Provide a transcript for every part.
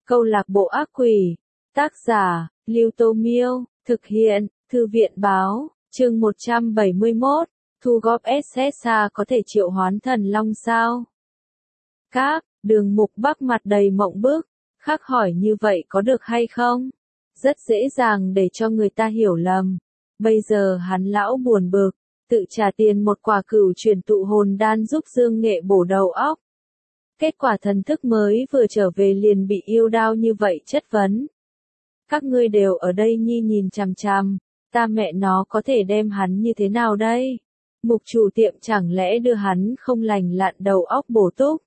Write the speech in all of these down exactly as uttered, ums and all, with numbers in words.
Câu lạc bộ ác quỷ. Tác giả, Lưu Tô Miêu. Thực hiện, Thư viện Báo. Chương một trăm bảy mươi mốt. Thu góp ét ét a có thể triệu hoán thần long sao? Các, Đường Mục Bắc mặt đầy mộng bức. Khắc hỏi như vậy có được hay không? Rất dễ dàng để cho người ta hiểu lầm. Bây giờ hắn lão buồn bực, tự trả tiền một quả cửu chuyển tụ hồn đan giúp Dương Nghệ bổ đầu óc. Kết quả thần thức mới vừa trở về liền bị yêu đao như vậy chất vấn. Các ngươi đều ở đây nhi nhìn chằm chằm, ta mẹ nó có thể đem hắn như thế nào đây? Mục chủ tiệm chẳng lẽ đưa hắn không lành lặn đầu óc bổ túc?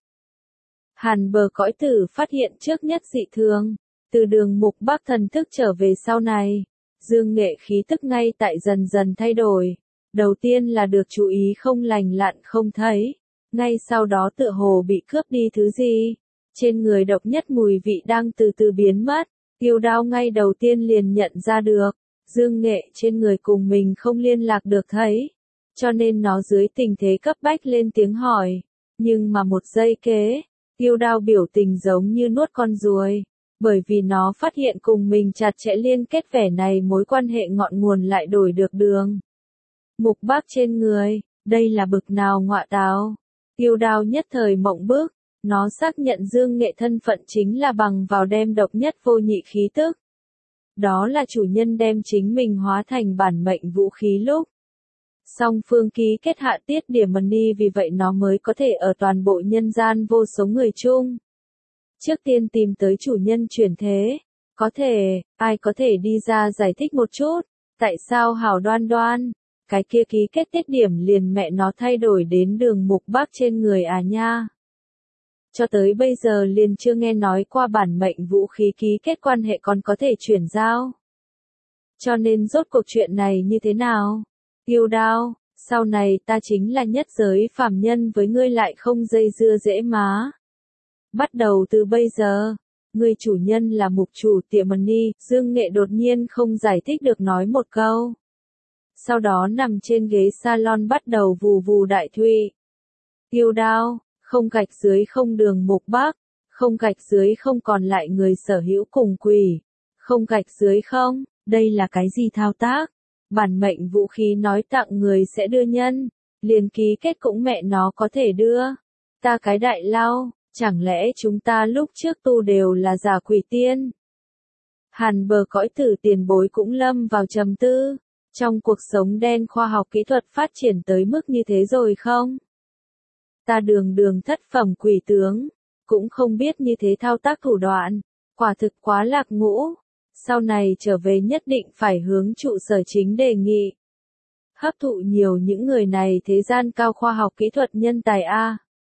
Hàn Bờ Cõi Tử phát hiện trước nhất dị thường, từ Đường Mục Bắc thần thức trở về sau này, Dương Nghệ khí tức ngay tại dần dần thay đổi. Đầu tiên là được chú ý không lành lặn không thấy, ngay sau đó tựa hồ bị cướp đi thứ gì. Trên người độc nhất mùi vị đang từ từ biến mất, yêu đao ngay đầu tiên liền nhận ra được, Dương Nghệ trên người cùng mình không liên lạc được thấy, cho nên nó dưới tình thế cấp bách lên tiếng hỏi, nhưng mà một giây kế, yêu đao biểu tình giống như nuốt con ruồi, bởi vì nó phát hiện cùng mình chặt chẽ liên kết vẻ này mối quan hệ ngọn nguồn lại đổi được đường. Mục Bắc trên người, đây là bực nào ngọa táo. Yêu đao nhất thời mộng bức, nó xác nhận Dương Nghệ thân phận chính là bằng vào đem độc nhất vô nhị khí tức. Đó là chủ nhân đem chính mình hóa thành bản mệnh vũ khí lúc. Song phương ký kết hạ tiết điểm money, vì vậy nó mới có thể ở toàn bộ nhân gian vô số người chung. Trước tiên tìm tới chủ nhân chuyển thế, có thể, ai có thể đi ra giải thích một chút, tại sao hảo đoan đoan, cái kia ký kết tiết điểm liền mẹ nó thay đổi đến Đường Mục Bắc trên người à nha. Cho tới bây giờ liền chưa nghe nói qua bản mệnh vũ khí ký kết quan hệ còn có thể chuyển giao. Cho nên rốt cuộc chuyện này như thế nào? Yêu đao, sau này ta chính là nhất giới phàm nhân với ngươi lại không dây dưa dễ má. Bắt đầu từ bây giờ, ngươi chủ nhân là mục chủ tiệm money, Dương Nghệ đột nhiên không giải thích được nói một câu. Sau đó nằm trên ghế salon bắt đầu vù vù đại thụy. Yêu đao, không gạch dưới không Đường Mục Bắc, không gạch dưới không còn lại người sở hữu cùng quỷ, không gạch dưới không, đây là cái gì thao tác? Bản mệnh vũ khí nói tặng người sẽ đưa nhân, liền ký kết cũng mẹ nó có thể đưa. Ta cái đại lao, chẳng lẽ chúng ta lúc trước tu đều là giả quỷ tiên? Hàn Bờ Cõi Tử tiền bối cũng lâm vào trầm tư. Trong cuộc sống đen khoa học kỹ thuật phát triển tới mức như thế rồi không? Ta đường đường thất phẩm quỷ tướng, cũng không biết như thế thao tác thủ đoạn, quả thực quá lạc ngũ. Sau này trở về nhất định phải hướng trụ sở chính đề nghị. Hấp thụ nhiều những người này thế gian cao khoa học kỹ thuật nhân tài A.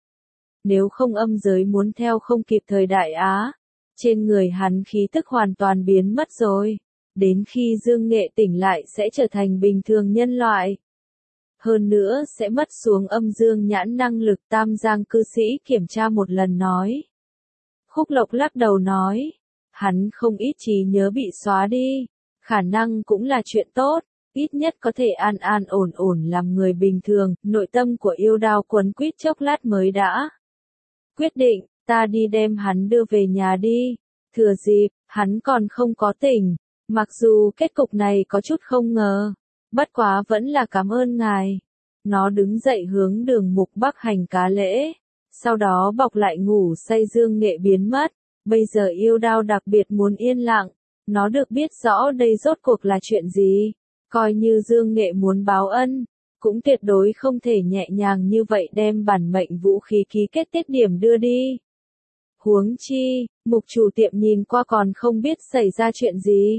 Nếu không âm giới muốn theo không kịp thời đại Á, trên người hắn khí tức hoàn toàn biến mất rồi. Đến khi Dương Nghệ tỉnh lại sẽ trở thành bình thường nhân loại. Hơn nữa sẽ mất xuống âm dương nhãn năng lực. Tam Giang cư sĩ kiểm tra một lần nói. Khúc Lộc lắc đầu nói. Hắn không ít trí nhớ bị xóa đi. Khả năng cũng là chuyện tốt. Ít nhất có thể an an ổn ổn làm người bình thường. Nội tâm của yêu đao quấn quýt chốc lát mới đã quyết định, ta đi đem hắn đưa về nhà đi. Thừa dịp, hắn còn không có tỉnh. Mặc dù kết cục này có chút không ngờ, bất quá vẫn là cảm ơn ngài. Nó đứng dậy hướng Đường Mục Bắc hành cá lễ, sau đó bọc lại ngủ say. Dương Nghệ biến mất, bây giờ yêu đao đặc biệt muốn yên lặng, nó được biết rõ đây rốt cuộc là chuyện gì, coi như Dương Nghệ muốn báo ân, cũng tuyệt đối không thể nhẹ nhàng như vậy đem bản mệnh vũ khí ký kết tiết điểm đưa đi. Huống chi, mục chủ tiệm nhìn qua còn không biết xảy ra chuyện gì.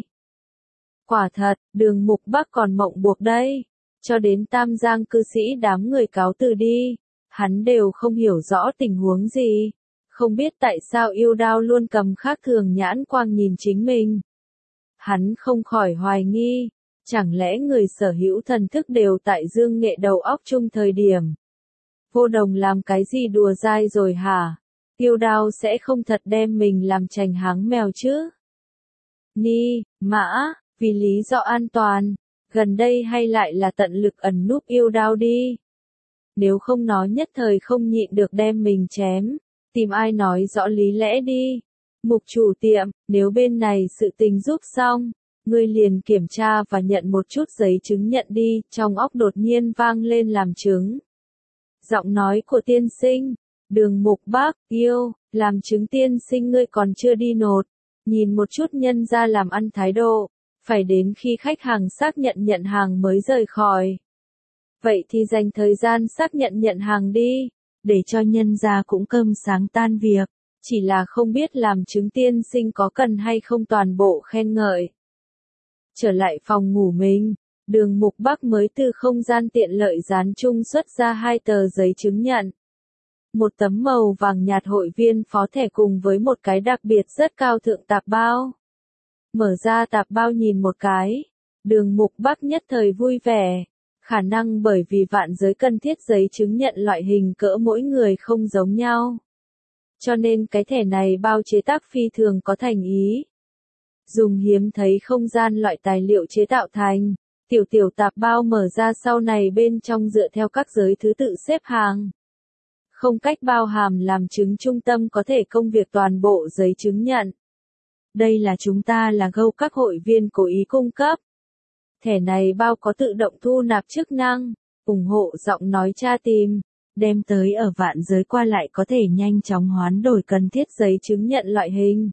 Quả thật, Đường Mục Bắc còn mộng buộc đây. Cho đến Tam Giang cư sĩ đám người cáo từ đi, hắn đều không hiểu rõ tình huống gì. Không biết tại sao yêu đao luôn cầm khác thường nhãn quang nhìn chính mình. Hắn không khỏi hoài nghi, chẳng lẽ người sở hữu thần thức đều tại Dương Nghệ đầu óc chung thời điểm. Vô Đồng làm cái gì đùa dai rồi hả? Yêu đao sẽ không thật đem mình làm chành háng mèo chứ? Ni, mã. Vì lý do an toàn, gần đây hay lại là tận lực ẩn núp yêu đao đi. Nếu không nó nhất thời không nhịn được đem mình chém, tìm ai nói rõ lý lẽ đi. Mục chủ tiệm, nếu bên này sự tình giúp xong, ngươi liền kiểm tra và nhận một chút giấy chứng nhận đi, trong óc đột nhiên vang lên làm chứng. Giọng nói của tiên sinh, Đường Mục Bác, yêu, làm chứng tiên sinh ngươi còn chưa đi nộp, nhìn một chút nhân ra làm ăn thái độ, phải đến khi khách hàng xác nhận nhận hàng mới rời khỏi. Vậy thì dành thời gian xác nhận nhận hàng đi, để cho nhân ra cũng cơm sáng tan việc, chỉ là không biết làm chứng tiên sinh có cần hay không toàn bộ khen ngợi. Trở lại phòng ngủ mình, Đường Mục Bắc mới từ không gian tiện lợi dán chung xuất ra hai tờ giấy chứng nhận. Một tấm màu vàng nhạt hội viên phó thẻ cùng với một cái đặc biệt rất cao thượng tạp bao. Mở ra tạp bao nhìn một cái, Đường Mục Bắc nhất thời vui vẻ. Khả năng bởi vì vạn giới cần thiết giấy chứng nhận loại hình cỡ mỗi người không giống nhau. Cho nên cái thẻ này bao chế tác phi thường có thành ý. Dùng hiếm thấy không gian loại tài liệu chế tạo thành, tiểu tiểu tạp bao mở ra sau này bên trong dựa theo các giới thứ tự xếp hàng. Không cách bao hàm làm chứng trung tâm có thể công việc toàn bộ giấy chứng nhận. Đây là chúng ta là gâu các hội viên cố ý cung cấp. Thẻ này bao có tự động thu nạp chức năng, ủng hộ giọng nói tra tìm, đem tới ở vạn giới qua lại có thể nhanh chóng hoán đổi cần thiết giấy chứng nhận loại hình.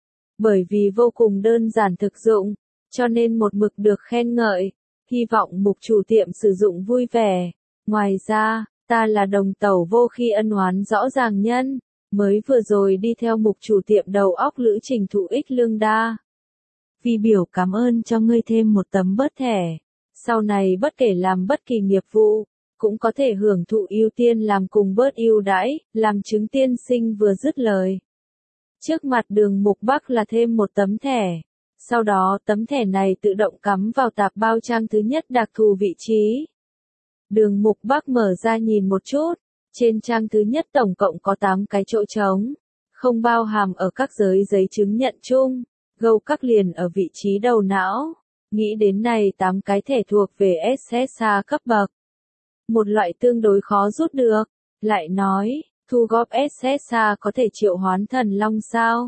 Bởi vì vô cùng đơn giản thực dụng, cho nên một mực được khen ngợi, hy vọng mục chủ tiệm sử dụng vui vẻ. Ngoài ra, ta là đồng tẩu vô khi ân oán rõ ràng nhân, mới vừa rồi đi theo mục chủ tiệm đầu óc lữ trình thụ ích lương đa. Vì biểu cảm ơn cho ngươi thêm một tấm bớt thẻ, sau này bất kể làm bất kỳ nghiệp vụ, cũng có thể hưởng thụ ưu tiên làm cùng bớt ưu đãi, làm chứng tiên sinh vừa dứt lời. Trước mặt Đường Mục Bắc là thêm một tấm thẻ, sau đó tấm thẻ này tự động cắm vào tạp bao trang thứ nhất đặc thù vị trí. Đường Mục Bắc mở ra nhìn một chút, trên trang thứ nhất tổng cộng có tám cái chỗ trống, không bao hàm ở các giới giấy chứng nhận chung. Gâu các liền ở vị trí đầu não, nghĩ đến này tám cái thẻ thuộc về ét ét a cấp bậc. Một loại tương đối khó rút được, lại nói, thu góp ét ét a có thể triệu hoán thần long sao?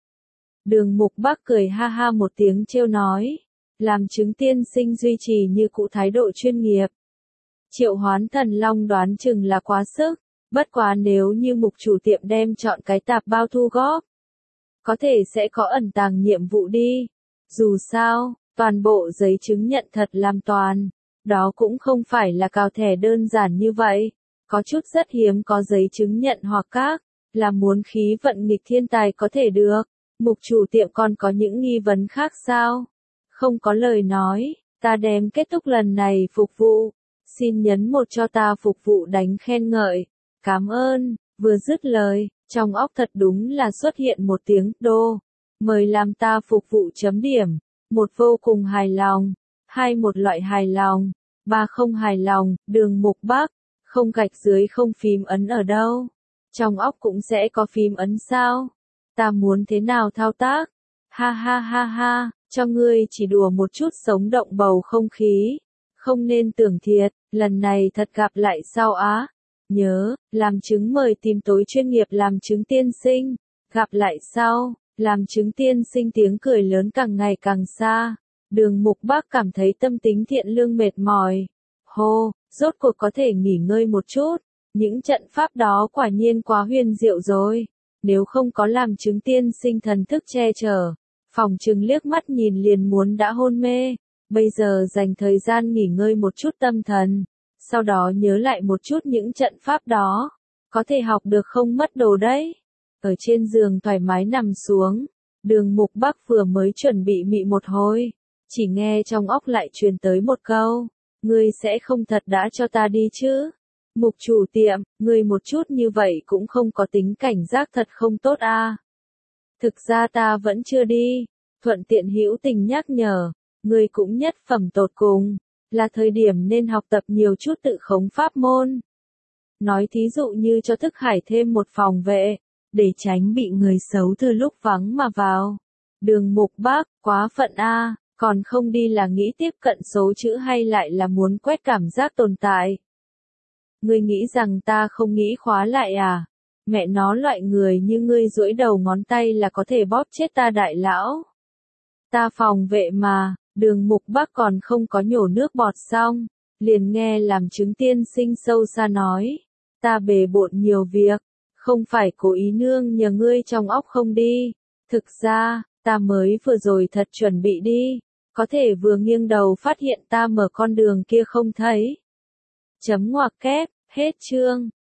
Đường Mục Bắc cười ha ha một tiếng trêu nói, làm chứng tiên sinh duy trì như cũ thái độ chuyên nghiệp. Triệu hoán thần long đoán chừng là quá sức, bất quá nếu như mục chủ tiệm đem chọn cái tạp bao thu góp, có thể sẽ có ẩn tàng nhiệm vụ đi. Dù sao, toàn bộ giấy chứng nhận thật làm toàn, đó cũng không phải là cào thẻ đơn giản như vậy. Có chút rất hiếm có giấy chứng nhận hoặc các, là muốn khí vận nghịch thiên tài có thể được. Mục chủ tiệm còn có những nghi vấn khác sao? Không có lời nói, ta đem kết thúc lần này phục vụ. Xin nhấn một cho ta phục vụ đánh khen ngợi. Cảm ơn, vừa dứt lời. Trong óc thật đúng là xuất hiện một tiếng đô, mời làm ta phục vụ chấm điểm, một vô cùng hài lòng, hai một loại hài lòng, ba không hài lòng, Đường Mục Bắc, không gạch dưới không phím ấn ở đâu, trong óc cũng sẽ có phím ấn sao, ta muốn thế nào thao tác, ha ha ha ha, cho ngươi chỉ đùa một chút sống động bầu không khí, không nên tưởng thiệt, lần này thật gặp lại sao á. Nhớ, làm chứng mời tìm tối chuyên nghiệp làm chứng tiên sinh, gặp lại sau, làm chứng tiên sinh tiếng cười lớn càng ngày càng xa, Đường Mục Bắc cảm thấy tâm tính thiện lương mệt mỏi, hô, rốt cuộc có thể nghỉ ngơi một chút, những trận pháp đó quả nhiên quá huyền diệu rồi, nếu không có làm chứng tiên sinh thần thức che chở, phòng trừng liếc mắt nhìn liền muốn đã hôn mê, bây giờ dành thời gian nghỉ ngơi một chút tâm thần. Sau đó nhớ lại một chút những trận pháp đó, có thể học được không mất đồ đấy. Ở trên giường thoải mái nằm xuống, Đường Mục Bắc vừa mới chuẩn bị mị một hồi, chỉ nghe trong óc lại truyền tới một câu, ngươi sẽ không thật đã cho ta đi chứ? Mục chủ tiệm, ngươi một chút như vậy cũng không có tính cảnh giác thật không tốt à? Thực ra ta vẫn chưa đi, thuận tiện hữu tình nhắc nhở, ngươi cũng nhất phẩm tột cùng. Là thời điểm nên học tập nhiều chút tự khống pháp môn. Nói thí dụ như cho thức hải thêm một phòng vệ, để tránh bị người xấu từ lúc vắng mà vào. Đường Mục Bắc, quá phận a, còn không đi là nghĩ tiếp cận số chữ hay lại là muốn quét cảm giác tồn tại. Ngươi nghĩ rằng ta không nghĩ khóa lại à? Mẹ nó, loại người như ngươi duỗi đầu ngón tay là có thể bóp chết ta đại lão. Ta phòng vệ mà, Đường Mục Bắc còn không có nhổ nước bọt xong, liền nghe làm chứng tiên sinh sâu xa nói, ta bề bộn nhiều việc, không phải cố ý nương nhờ ngươi trong óc không đi, thực ra, ta mới vừa rồi thật chuẩn bị đi, có thể vừa nghiêng đầu phát hiện ta mở con đường kia không thấy. Chấm ngoặc kép, hết chương.